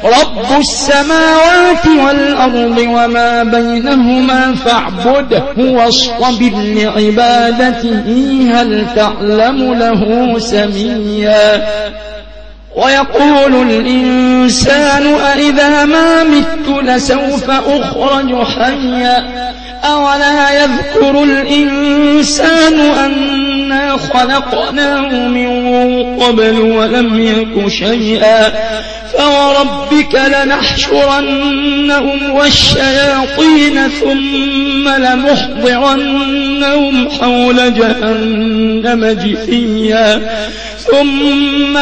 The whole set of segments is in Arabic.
رب السماوات والأرض وما بينهما فاعبده واصطبر لعبادته هل تعلم له سميا ويقول الإنسان أإذا ما مت لسوف أخرج حيا أولا يذكر الإنسان أنا خلقناه من قبل ولم يك شيئا فوربك لنحشرنهم والشياطين ثم لنحضرنهم حول جهنم جثيا ثم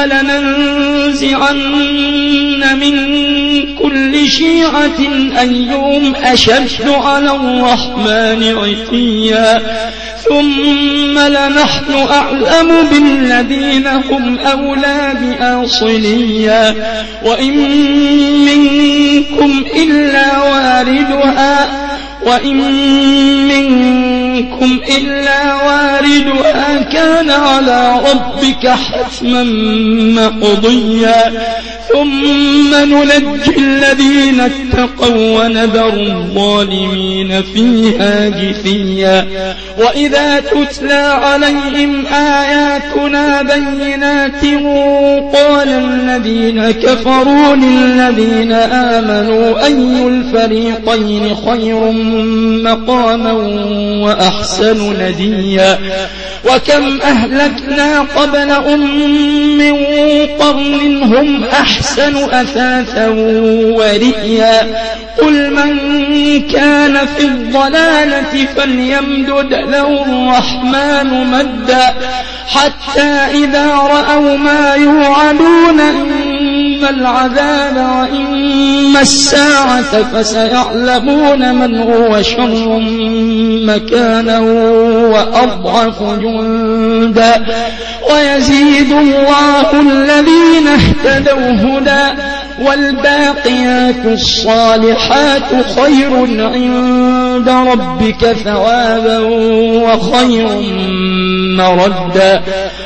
لننزعن من كل شيعة أيهم أشد على الرحمن عتيا ثم لنحن أعلم بالذين هم أولى بآصليا وإن منكم إلا واردها كان على ربك حتما مقضيا ثم ننجي الذين اتقوا ونذر الظالمين فيها جثيا وإذا تتلى عليهم آياتنا بينات قال الذين كفروا للذين آمنوا أي الفريقين خير مقاما وأحسن نديا وكم أهلكنا قبلهم من قرن هم أحسن أثاثا ورئيا قل من كان في الضلالة فليمدد له الرحمن مدا حتى إذا رأوا ما يوعدون إما العذاب وإما الساعة فسيعلمون من هو شر مكانا وأضعف جندا ويزيد الله الذين اهتدوا هدى والباقيات الصالحات خير عند ربك ثوابا وخير مردا